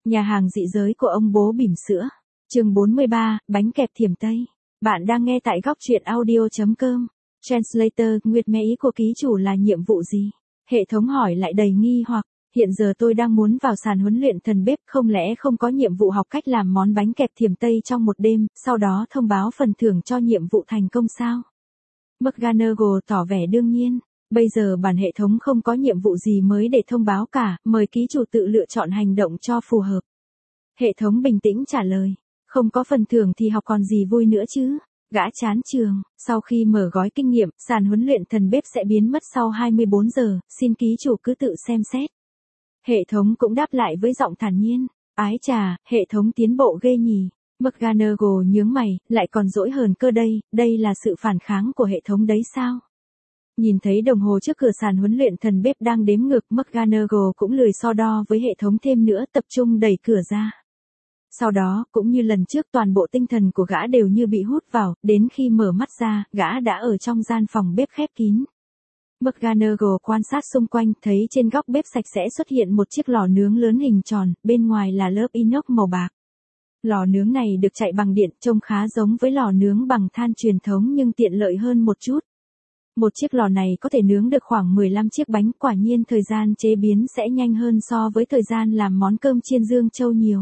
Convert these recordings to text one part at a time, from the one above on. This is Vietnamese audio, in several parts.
Nhà hàng dị giới của ông bố bỉm sữa. Chương 43, bánh kẹp thiểm Tây. Bạn đang nghe tại góc truyện audio.com. Translator, Nguyệt mẹ ý của ký chủ là nhiệm vụ gì? Hệ thống hỏi lại đầy nghi hoặc. Hiện giờ tôi đang muốn vào sàn huấn luyện thần bếp, không lẽ không có nhiệm vụ học cách làm món bánh kẹp thiểm Tây trong một đêm, sau đó thông báo phần thưởng cho nhiệm vụ thành công sao? McGonagall tỏ vẻ đương nhiên. Bây giờ bản hệ thống không có nhiệm vụ gì mới để thông báo cả, mời ký chủ tự lựa chọn hành động cho phù hợp. Hệ thống bình tĩnh trả lời, không có phần thưởng thì học còn gì vui nữa chứ. Gã chán trường, sau khi mở gói kinh nghiệm, sàn huấn luyện thần bếp sẽ biến mất sau 24 giờ, xin ký chủ cứ tự xem xét. Hệ thống cũng đáp lại với giọng thản nhiên, ái chà, hệ thống tiến bộ ghê nhỉ. McGonagall nhướng mày, lại còn dỗi hờn cơ đây là sự phản kháng của hệ thống đấy sao? Nhìn thấy đồng hồ trước cửa sàn huấn luyện thần bếp đang đếm ngược, McGonagall cũng lười so đo với hệ thống thêm nữa, tập trung đẩy cửa ra. Sau đó, cũng như lần trước, toàn bộ tinh thần của gã đều như bị hút vào, đến khi mở mắt ra, gã đã ở trong gian phòng bếp khép kín. McGonagall quan sát xung quanh, thấy trên góc bếp sạch sẽ xuất hiện một chiếc lò nướng lớn hình tròn, bên ngoài là lớp inox màu bạc. Lò nướng này được chạy bằng điện, trông khá giống với lò nướng bằng than truyền thống nhưng tiện lợi hơn một chút. Một chiếc lò này có thể nướng được khoảng 15 chiếc bánh, quả nhiên thời gian chế biến sẽ nhanh hơn so với thời gian làm món cơm chiên Dương Châu nhiều.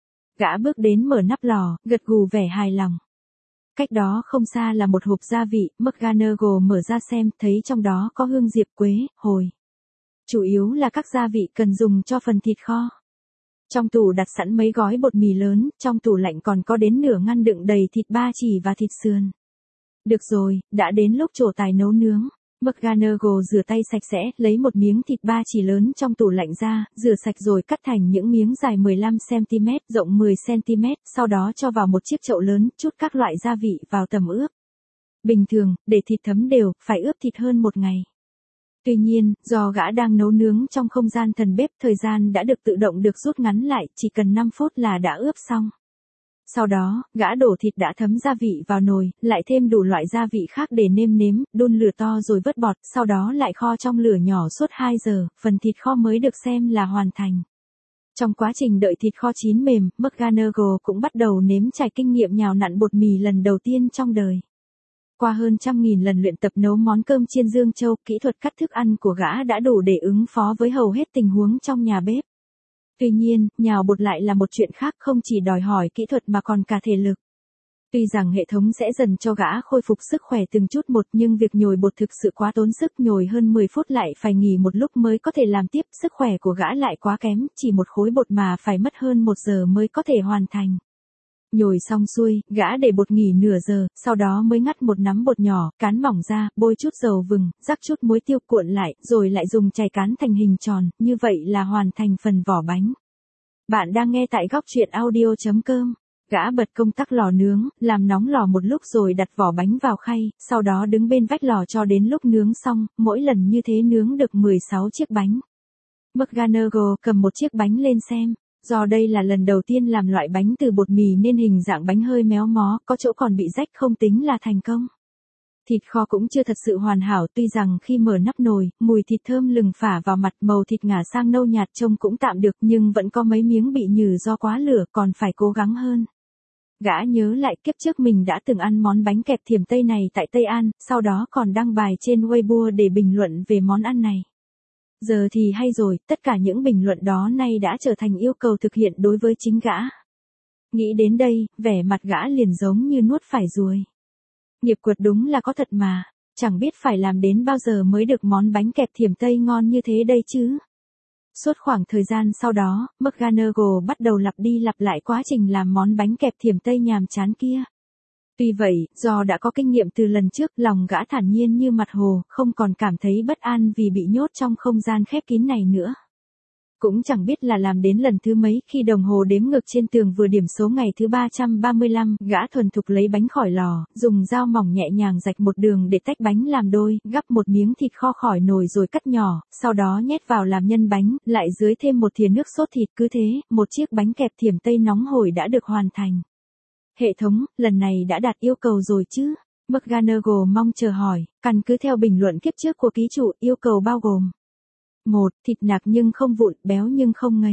Gã bước đến mở nắp lò, gật gù vẻ hài lòng. Cách đó không xa là một hộp gia vị, McGonagall mở ra xem, thấy trong đó có hương diệp quế, hồi. Chủ yếu là các gia vị cần dùng cho phần thịt kho. Trong tủ đặt sẵn mấy gói bột mì lớn, trong tủ lạnh còn có đến nửa ngăn đựng đầy thịt ba chỉ và thịt sườn. Được rồi, đã đến lúc trổ tài nấu nướng. McGonagall rửa tay sạch sẽ, lấy một miếng thịt ba chỉ lớn trong tủ lạnh ra, rửa sạch rồi cắt thành những miếng dài 15cm, rộng 10cm, sau đó cho vào một chiếc chậu lớn, chút các loại gia vị vào tầm ướp. Bình thường, để thịt thấm đều, phải ướp thịt hơn một ngày. Tuy nhiên, do gã đang nấu nướng trong không gian thần bếp, thời gian đã được tự động được rút ngắn lại, chỉ cần 5 phút là đã ướp xong. Sau đó, gã đổ thịt đã thấm gia vị vào nồi, lại thêm đủ loại gia vị khác để nêm nếm, đun lửa to rồi vớt bọt, sau đó lại kho trong lửa nhỏ suốt 2 giờ, phần thịt kho mới được xem là hoàn thành. Trong quá trình đợi thịt kho chín mềm, McGonagall cũng bắt đầu nếm trải kinh nghiệm nhào nặn bột mì lần đầu tiên trong đời. Qua hơn 100.000 lần luyện tập nấu món cơm chiên Dương Châu, kỹ thuật cắt thức ăn của gã đã đủ để ứng phó với hầu hết tình huống trong nhà bếp. Tuy nhiên, nhào bột lại là một chuyện khác, không chỉ đòi hỏi kỹ thuật mà còn cả thể lực. Tuy rằng hệ thống sẽ dần cho gã khôi phục sức khỏe từng chút một, nhưng việc nhồi bột thực sự quá tốn sức, nhồi hơn 10 phút lại phải nghỉ một lúc mới có thể làm tiếp, sức khỏe của gã lại quá kém, chỉ một khối bột mà phải mất hơn 1 giờ mới có thể hoàn thành. Nhồi xong xuôi, gã để bột nghỉ nửa giờ, sau đó mới ngắt một nắm bột nhỏ, cán mỏng ra, bôi chút dầu vừng, rắc chút muối tiêu cuộn lại, rồi lại dùng chày cán thành hình tròn, như vậy là hoàn thành phần vỏ bánh. Bạn đang nghe tại góc truyện audio.com. Gã bật công tắc lò nướng, làm nóng lò một lúc rồi đặt vỏ bánh vào khay, sau đó đứng bên vách lò cho đến lúc nướng xong, mỗi lần như thế nướng được 16 chiếc bánh. McGonagall cầm một chiếc bánh lên xem. Do đây là lần đầu tiên làm loại bánh từ bột mì nên hình dạng bánh hơi méo mó, có chỗ còn bị rách, không tính là thành công. Thịt kho cũng chưa thật sự hoàn hảo, tuy rằng khi mở nắp nồi, mùi thịt thơm lừng phả vào mặt, màu thịt ngả sang nâu nhạt trông cũng tạm được, nhưng vẫn có mấy miếng bị nhừ do quá lửa, còn phải cố gắng hơn. Gã nhớ lại kiếp trước mình đã từng ăn món bánh kẹp thiểm Tây này tại Tây An, sau đó còn đăng bài trên Weibo để bình luận về món ăn này. Giờ thì hay rồi, tất cả những bình luận đó nay đã trở thành yêu cầu thực hiện đối với chính gã. Nghĩ đến đây, vẻ mặt gã liền giống như nuốt phải ruồi. Nghiệp quật đúng là có thật mà, chẳng biết phải làm đến bao giờ mới được món bánh kẹp thiểm Tây ngon như thế đây chứ. Suốt khoảng thời gian sau đó, McGonagall bắt đầu lặp đi lặp lại quá trình làm món bánh kẹp thiểm Tây nhàm chán kia. Tuy vậy, do đã có kinh nghiệm từ lần trước, lòng gã thản nhiên như mặt hồ, không còn cảm thấy bất an vì bị nhốt trong không gian khép kín này nữa. Cũng chẳng biết là làm đến lần thứ mấy, khi đồng hồ đếm ngược trên tường vừa điểm số ngày thứ 335, gã thuần thục lấy bánh khỏi lò, dùng dao mỏng nhẹ nhàng rạch một đường để tách bánh làm đôi, gắp một miếng thịt kho khỏi nồi rồi cắt nhỏ, sau đó nhét vào làm nhân bánh, lại dưới thêm một thìa nước sốt thịt, cứ thế, một chiếc bánh kẹp thiểm Tây nóng hổi đã được hoàn thành. Hệ thống, lần này đã đạt yêu cầu rồi chứ? McGonagall mong chờ hỏi, căn cứ theo bình luận kiếp trước của ký chủ, yêu cầu bao gồm 1. Thịt nạc nhưng không vụn, béo nhưng không ngấy.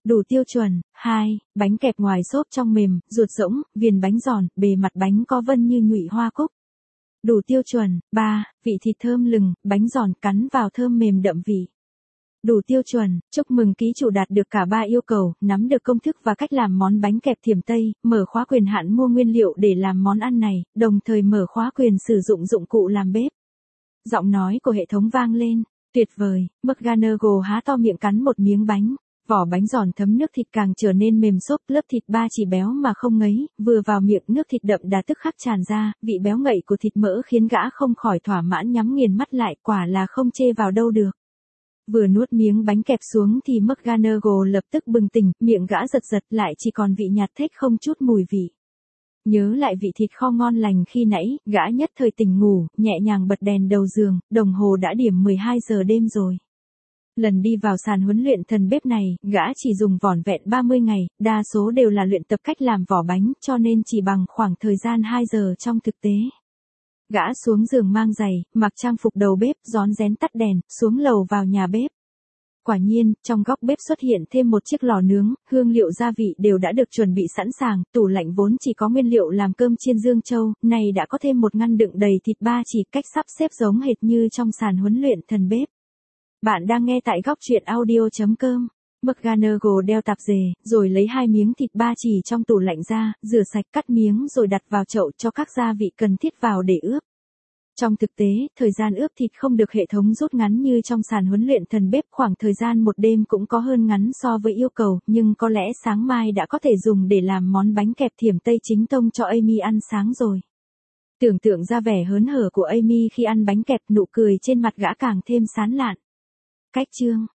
Đủ tiêu chuẩn. 2. Bánh kẹp ngoài xốp trong mềm, ruột rỗng, viền bánh giòn, bề mặt bánh có vân như nhụy hoa cúc. Đủ tiêu chuẩn. 3. Vị thịt thơm lừng, bánh giòn cắn vào thơm mềm đậm vị. Đủ tiêu chuẩn. Chúc mừng ký chủ đạt được cả 3 yêu cầu, nắm được công thức và cách làm món bánh kẹp thiểm Tây, mở khóa quyền hạn mua nguyên liệu để làm món ăn này, đồng thời mở khóa quyền sử dụng dụng cụ làm bếp. Giọng nói của hệ thống vang lên. Tuyệt vời. McGonagall há to miệng cắn một miếng bánh. Vỏ bánh giòn thấm nước thịt càng trở nên mềm xốp, lớp thịt ba chỉ béo mà không ngấy, vừa vào miệng nước thịt đậm đà tức khắc tràn ra, vị béo ngậy của thịt mỡ khiến gã không khỏi thỏa mãn nhắm nghiền mắt lại, quả là không chê vào đâu được. Vừa nuốt miếng bánh kẹp xuống thì McGonagall lập tức bừng tỉnh, miệng gã giật giật lại chỉ còn vị nhạt thếch không chút mùi vị. Nhớ lại vị thịt kho ngon lành khi nãy, gã nhất thời tỉnh ngủ, nhẹ nhàng bật đèn đầu giường, đồng hồ đã điểm 12 giờ đêm rồi. Lần đi vào sàn huấn luyện thần bếp này, gã chỉ dùng vỏn vẹn 30 ngày, đa số đều là luyện tập cách làm vỏ bánh, cho nên chỉ bằng khoảng thời gian 2 giờ trong thực tế. Gã xuống giường mang giày, mặc trang phục đầu bếp, rón rén tắt đèn, xuống lầu vào nhà bếp. Quả nhiên, trong góc bếp xuất hiện thêm một chiếc lò nướng, hương liệu gia vị đều đã được chuẩn bị sẵn sàng, tủ lạnh vốn chỉ có nguyên liệu làm cơm chiên Dương Châu, này đã có thêm một ngăn đựng đầy thịt ba chỉ, cách sắp xếp giống hệt như trong sàn huấn luyện thần bếp. Bạn đang nghe tại góc truyện audio.com. McGonagall đeo tạp dề, rồi lấy 2 miếng thịt ba chỉ trong tủ lạnh ra, rửa sạch cắt miếng rồi đặt vào chậu cho các gia vị cần thiết vào để ướp. Trong thực tế, thời gian ướp thịt không được hệ thống rút ngắn như trong sàn huấn luyện thần bếp, khoảng thời gian một đêm cũng có hơn ngắn so với yêu cầu, nhưng có lẽ sáng mai đã có thể dùng để làm món bánh kẹp thiểm Tây chính tông cho Amy ăn sáng rồi. Tưởng tượng ra vẻ hớn hở của Amy khi ăn bánh kẹp, nụ cười trên mặt gã càng thêm sán lạn. Cách chương